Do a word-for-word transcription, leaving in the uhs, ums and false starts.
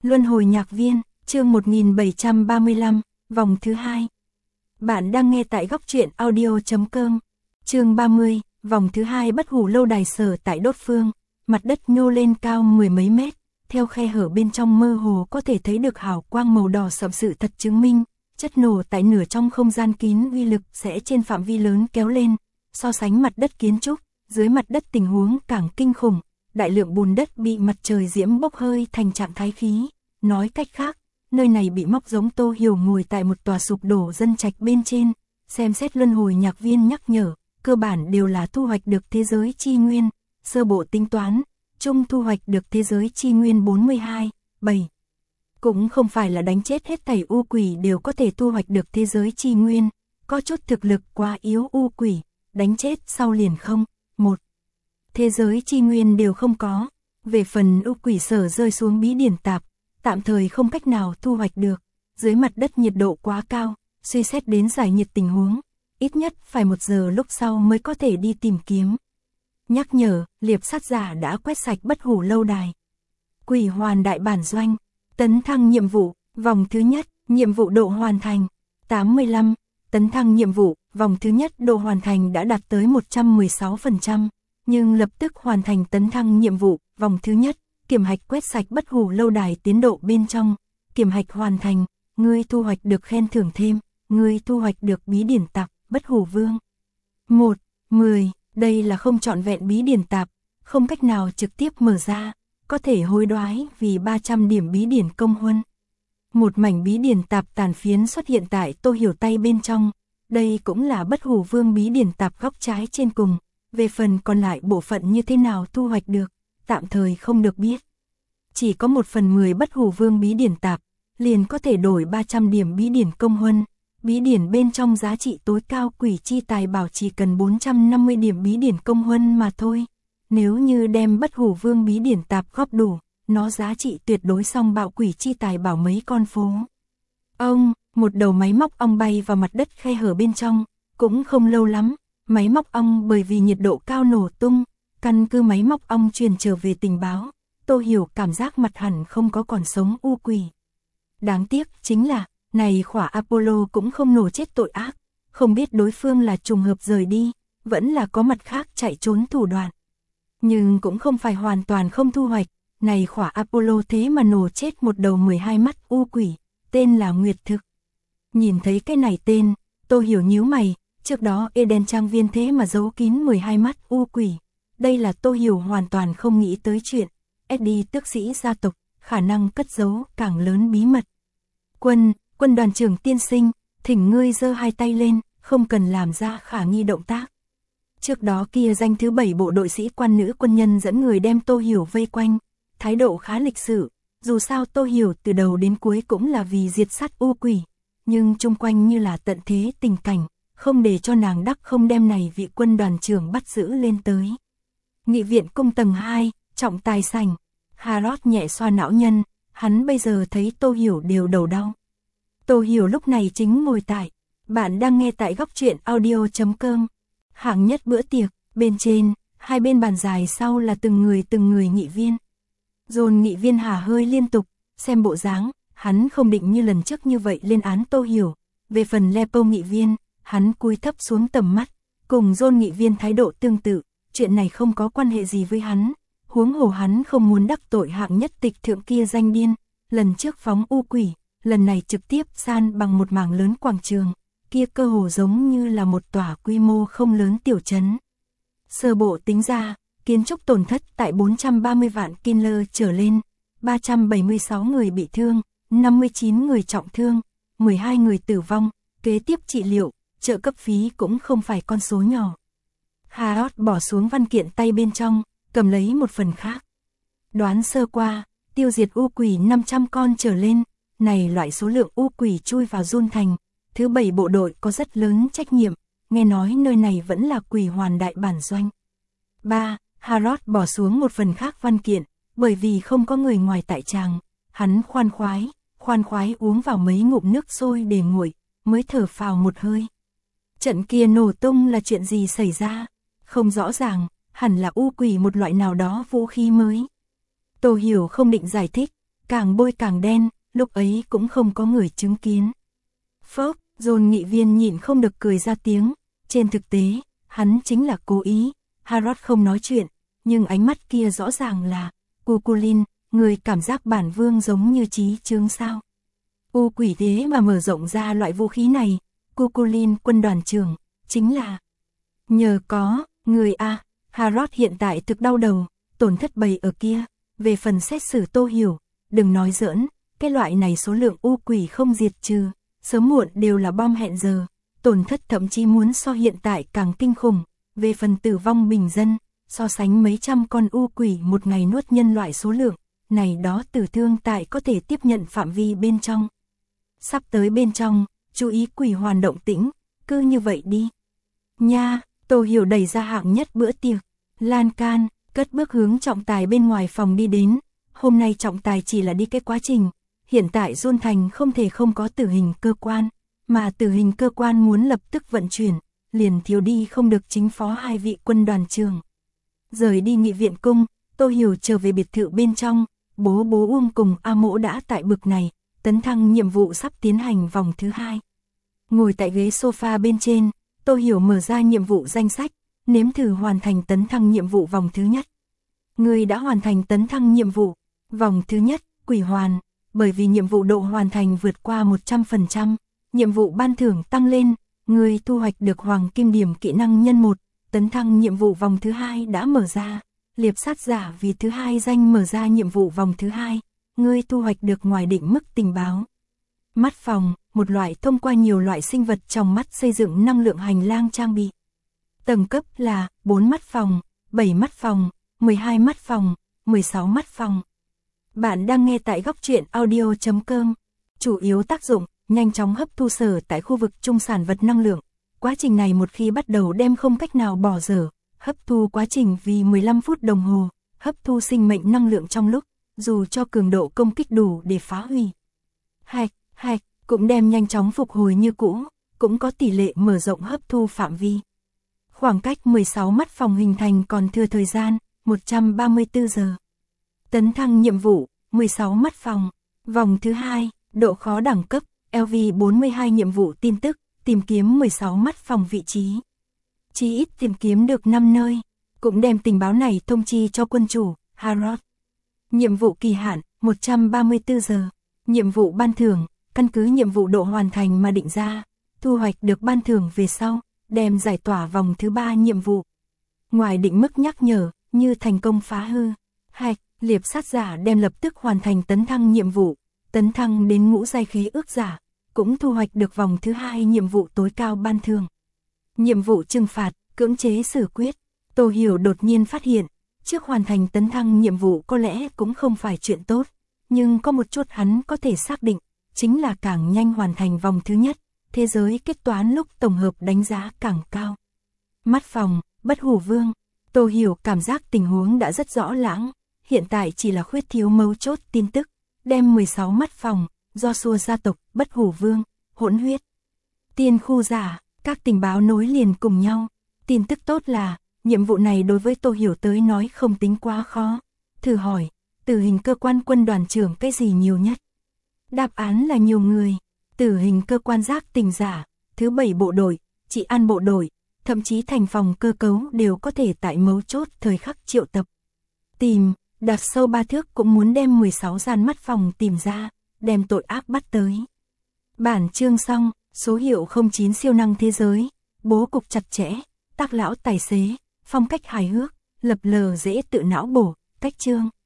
Luân hồi nhạc viên, chương một nghìn bảy trăm ba mươi lăm, vòng thứ hai. Bạn đang nghe tại góc truyện audio chấm com. Chương ba mươi, vòng thứ hai. Bất hủ lâu đài sở tại đốt phương, mặt đất nhô lên cao mười mấy mét, theo khe hở bên trong mơ hồ có thể thấy được hào quang màu đỏ sậm. Sự thật chứng minh, chất nổ tại nửa trong không gian kín uy lực sẽ trên phạm vi lớn kéo lên, so sánh mặt đất kiến trúc, dưới mặt đất tình huống càng kinh khủng. Đại lượng bùn đất bị mặt trời diễm bốc hơi thành trạng thái khí. Nói cách khác, nơi này bị móc giống Tô Hiểu ngồi tại một tòa sụp đổ dân trạch bên trên, xem xét luân hồi nhạc viên nhắc nhở, cơ bản đều là thu hoạch được thế giới chi nguyên, sơ bộ tính toán, chung thu hoạch được thế giới chi nguyên bốn mươi hai, bảy. Cũng không phải là đánh chết hết thảy u quỷ đều có thể thu hoạch được thế giới chi nguyên, có chút thực lực quá yếu u quỷ, đánh chết sau liền không, một. Thế giới chi nguyên đều không có. Về phần u quỷ sở rơi xuống bí điển tạp, tạm thời không cách nào thu hoạch được, dưới mặt đất nhiệt độ quá cao, suy xét đến giải nhiệt tình huống, ít nhất phải một giờ lúc sau mới có thể đi tìm kiếm. Nhắc nhở, liệp sát giả đã quét sạch bất hủ lâu đài. Quỷ hoàn đại bản doanh, tấn thăng nhiệm vụ, vòng thứ nhất, nhiệm vụ độ hoàn thành, tám mươi lăm, tấn thăng nhiệm vụ, vòng thứ nhất độ hoàn thành đã đạt tới một trăm mười sáu phần trăm. Nhưng lập tức hoàn thành tấn thăng nhiệm vụ, vòng thứ nhất, kiểm hạch quét sạch bất hủ lâu đài tiến độ bên trong, kiểm hạch hoàn thành, ngươi thu hoạch được khen thưởng thêm, ngươi thu hoạch được bí điển tạp, bất hủ vương. một, mười, đây là không trọn vẹn bí điển tạp, không cách nào trực tiếp mở ra, có thể hối đoái vì ba trăm điểm bí điển công huân. Một mảnh bí điển tạp tàn phiến xuất hiện tại Tô Hiểu tay bên trong, đây cũng là bất hủ vương bí điển tạp góc trái trên cùng. Về phần còn lại bộ phận như thế nào thu hoạch được, tạm thời không được biết. Chỉ có một phần mười bất hủ vương bí điển tạp, liền có thể đổi ba trăm điểm bí điển công huân. Bí điển bên trong giá trị tối cao quỷ chi tài bảo chỉ cần bốn trăm năm mươi điểm bí điển công huân mà thôi. Nếu như đem bất hủ vương bí điển tạp góp đủ, nó giá trị tuyệt đối song bạo quỷ chi tài bảo mấy con phố. Ông, một đầu máy móc ong bay vào mặt đất khe hở bên trong, cũng không lâu lắm. Máy móc ong bởi vì nhiệt độ cao nổ tung, căn cứ máy móc ong truyền trở về tình báo, Tô Hiểu cảm giác mặt hẳn không có còn sống u quỷ. Đáng tiếc chính là, này khỏa Apollo cũng không nổ chết tội ác, không biết đối phương là trùng hợp rời đi, vẫn là có mặt khác chạy trốn thủ đoạn. Nhưng cũng không phải hoàn toàn không thu hoạch, này khỏa Apollo thế mà nổ chết một đầu mười hai mắt u quỷ, tên là Nguyệt Thực. Nhìn thấy cái này tên, Tô Hiểu nhíu mày. Trước đó Eden trang viên thế mà giấu kín mười hai mắt u quỷ. Đây là Tô Hiểu hoàn toàn không nghĩ tới chuyện. Eddie tước sĩ gia tộc, khả năng cất giấu càng lớn bí mật. Quân, quân đoàn trưởng tiên sinh, thỉnh ngươi giơ hai tay lên, không cần làm ra khả nghi động tác. Trước đó kia danh thứ bảy bộ đội sĩ quan nữ quân nhân dẫn người đem Tô Hiểu vây quanh. Thái độ khá lịch sự, dù sao Tô Hiểu từ đầu đến cuối cũng là vì diệt sát u quỷ. Nhưng chung quanh như là tận thế tình cảnh. Không để cho nàng đắc không đem này vị quân đoàn trưởng bắt giữ lên tới. Nghị viện cung tầng hai, trọng tài sảnh. Harrod nhẹ xoa não nhân, hắn bây giờ thấy Tô Hiểu đều đầu đau. Tô Hiểu lúc này chính ngồi tại, bạn đang nghe tại góc truyện audio chấm com. Hạng nhất bữa tiệc, bên trên, hai bên bàn dài sau là từng người từng người nghị viên. Dồn nghị viên hả hơi liên tục, xem bộ dáng, hắn không định như lần trước như vậy lên án Tô Hiểu. Về phần Lepo nghị viên, hắn cúi thấp xuống tầm mắt, cùng John nghị viên thái độ tương tự, chuyện này không có quan hệ gì với hắn, huống hồ hắn không muốn đắc tội hạng nhất tịch thượng kia danh điên, lần trước phóng u quỷ, lần này trực tiếp san bằng một mảng lớn quảng trường, kia cơ hồ giống như là một tòa quy mô không lớn tiểu trấn. Sơ bộ tính ra, kiến trúc tổn thất tại bốn trăm ba mươi vạn killer trở lên, ba trăm bảy mươi sáu người bị thương, năm mươi chín người trọng thương, mười hai người tử vong, kế tiếp trị liệu. Trợ cấp phí cũng không phải con số nhỏ. Harrod bỏ xuống văn kiện tay bên trong, cầm lấy một phần khác. Đoán sơ qua, tiêu diệt u quỷ năm trăm con trở lên, này loại số lượng u quỷ chui vào Jun thành, thứ bảy bộ đội có rất lớn trách nhiệm, nghe nói nơi này vẫn là quỷ hoàn đại bản doanh. ba. Harrod bỏ xuống một phần khác văn kiện, bởi vì không có người ngoài tại tràng, hắn khoan khoái, khoan khoái uống vào mấy ngụm nước sôi để nguội, mới thở phào một hơi. Trận kia nổ tung là chuyện gì xảy ra? Không rõ ràng, hẳn là u quỷ một loại nào đó vũ khí mới. Tô Hiểu không định giải thích, càng bôi càng đen, lúc ấy cũng không có người chứng kiến. Phốc, John nghị viên nhịn không được cười ra tiếng, trên thực tế, hắn chính là cố ý. Harold không nói chuyện, nhưng ánh mắt kia rõ ràng là, Cuchulainn, người cảm giác bản vương giống như trí chướng sao. U quỷ thế mà mở rộng ra loại vũ khí này, Cuchulainn quân đoàn trưởng, chính là nhờ có, người a. Harold hiện tại thực đau đầu, tổn thất bầy ở kia, về phần xét xử Tô Hiểu, đừng nói giỡn, cái loại này số lượng u quỷ không diệt trừ, sớm muộn đều là bom hẹn giờ, tổn thất thậm chí muốn so hiện tại càng kinh khủng, về phần tử vong bình dân, so sánh mấy trăm con u quỷ một ngày nuốt nhân loại số lượng, này đó tử thương tại có thể tiếp nhận phạm vi bên trong. Sắp tới bên trong, chú ý quỷ hoàn động tĩnh, cứ như vậy đi. Nha, Tô Hiểu đẩy ra hạng nhất bữa tiệc, lan can, cất bước hướng trọng tài bên ngoài phòng đi đến, hôm nay trọng tài chỉ là đi cái quá trình, hiện tại John Thành không thể không có tử hình cơ quan, mà tử hình cơ quan muốn lập tức vận chuyển, liền thiếu đi không được chính phó hai vị quân đoàn trưởng. Rời đi nghị viện cung, Tô Hiểu trở về biệt thự bên trong, bố bố Uông cùng A Mỗ đã tại bực này, tấn thăng nhiệm vụ sắp tiến hành vòng thứ hai. Ngồi tại ghế sofa bên trên, Tô Hiểu mở ra nhiệm vụ danh sách, nếm thử hoàn thành tấn thăng nhiệm vụ vòng thứ nhất. Người đã hoàn thành tấn thăng nhiệm vụ vòng thứ nhất, quỷ hoàn, bởi vì nhiệm vụ độ hoàn thành vượt qua một trăm phần trăm, nhiệm vụ ban thưởng tăng lên, người thu hoạch được hoàng kim điểm kỹ năng nhân một, tấn thăng nhiệm vụ vòng thứ hai đã mở ra, liệp sát giả vì thứ hai danh mở ra nhiệm vụ vòng thứ hai, người thu hoạch được ngoài định mức tình báo. Mắt phòng, một loại thông qua nhiều loại sinh vật trong mắt xây dựng năng lượng hành lang trang bị. Tầng cấp là bốn mắt phòng, bảy mắt phòng, mười hai mắt phòng, mười sáu mắt phòng. Bạn đang nghe tại góc truyện audio chấm com. Chủ yếu tác dụng, nhanh chóng hấp thu sở tại khu vực trung sản vật năng lượng. Quá trình này một khi bắt đầu đem không cách nào bỏ dở, hấp thu quá trình vì mười lăm phút đồng hồ, hấp thu sinh mệnh năng lượng trong lúc, dù cho cường độ công kích đủ để phá hủy. Hạch, hạch, cũng đem nhanh chóng phục hồi như cũ, cũng có tỷ lệ mở rộng hấp thu phạm vi. Khoảng cách mười sáu mắt phòng hình thành còn thừa thời gian, một trăm ba mươi tư giờ. Tấn thăng nhiệm vụ, mười sáu mắt phòng, vòng thứ hai, độ khó đẳng cấp, L V bốn mươi hai nhiệm vụ tin tức, tìm kiếm mười sáu mắt phòng vị trí. Chỉ ít tìm kiếm được năm nơi, cũng đem tình báo này thông chi cho quân chủ, Harold. Nhiệm vụ kỳ hạn, một trăm ba mươi tư giờ. Nhiệm vụ ban thưởng, căn cứ nhiệm vụ độ hoàn thành mà định ra, thu hoạch được ban thưởng về sau, đem giải tỏa vòng thứ ba nhiệm vụ. Ngoài định mức nhắc nhở, như thành công phá hư, hạch, liệp sát giả đem lập tức hoàn thành tấn thăng nhiệm vụ, tấn thăng đến ngũ giai khế ước giả, cũng thu hoạch được vòng thứ hai nhiệm vụ tối cao ban thưởng. Nhiệm vụ trừng phạt, cưỡng chế xử quyết. Tô Hiểu đột nhiên phát hiện, trước hoàn thành tấn thăng nhiệm vụ có lẽ cũng không phải chuyện tốt, nhưng có một chút hắn có thể xác định, chính là càng nhanh hoàn thành vòng thứ nhất, thế giới kết toán lúc tổng hợp đánh giá càng cao. Mắt phòng, bất hủ vương. Tô Hiểu cảm giác tình huống đã rất rõ lãng, hiện tại chỉ là khuyết thiếu mấu chốt tin tức, đem mười sáu mắt phòng, do xua gia tộc, bất hủ vương, hỗn huyết, tiên khu giả, các tình báo nối liền cùng nhau. Tin tức tốt là, nhiệm vụ này đối với Tô Hiểu tới nói không tính quá khó. Thử hỏi, tử hình cơ quan quân đoàn trưởng cái gì nhiều nhất? Đáp án là nhiều người. Tử hình cơ quan giác tình giả, thứ bảy bộ đội, trị an bộ đội, thậm chí thành phòng cơ cấu đều có thể tại mấu chốt thời khắc triệu tập. Tìm, đặt sâu ba thước cũng muốn đem mười sáu gian mắt phòng tìm ra, đem tội ác bắt tới. Bản chương xong, số hiệu không chín siêu năng thế giới, bố cục chặt chẽ, tác lão tài xế, phong cách hài hước, lập lờ dễ tự não bổ, cách chương.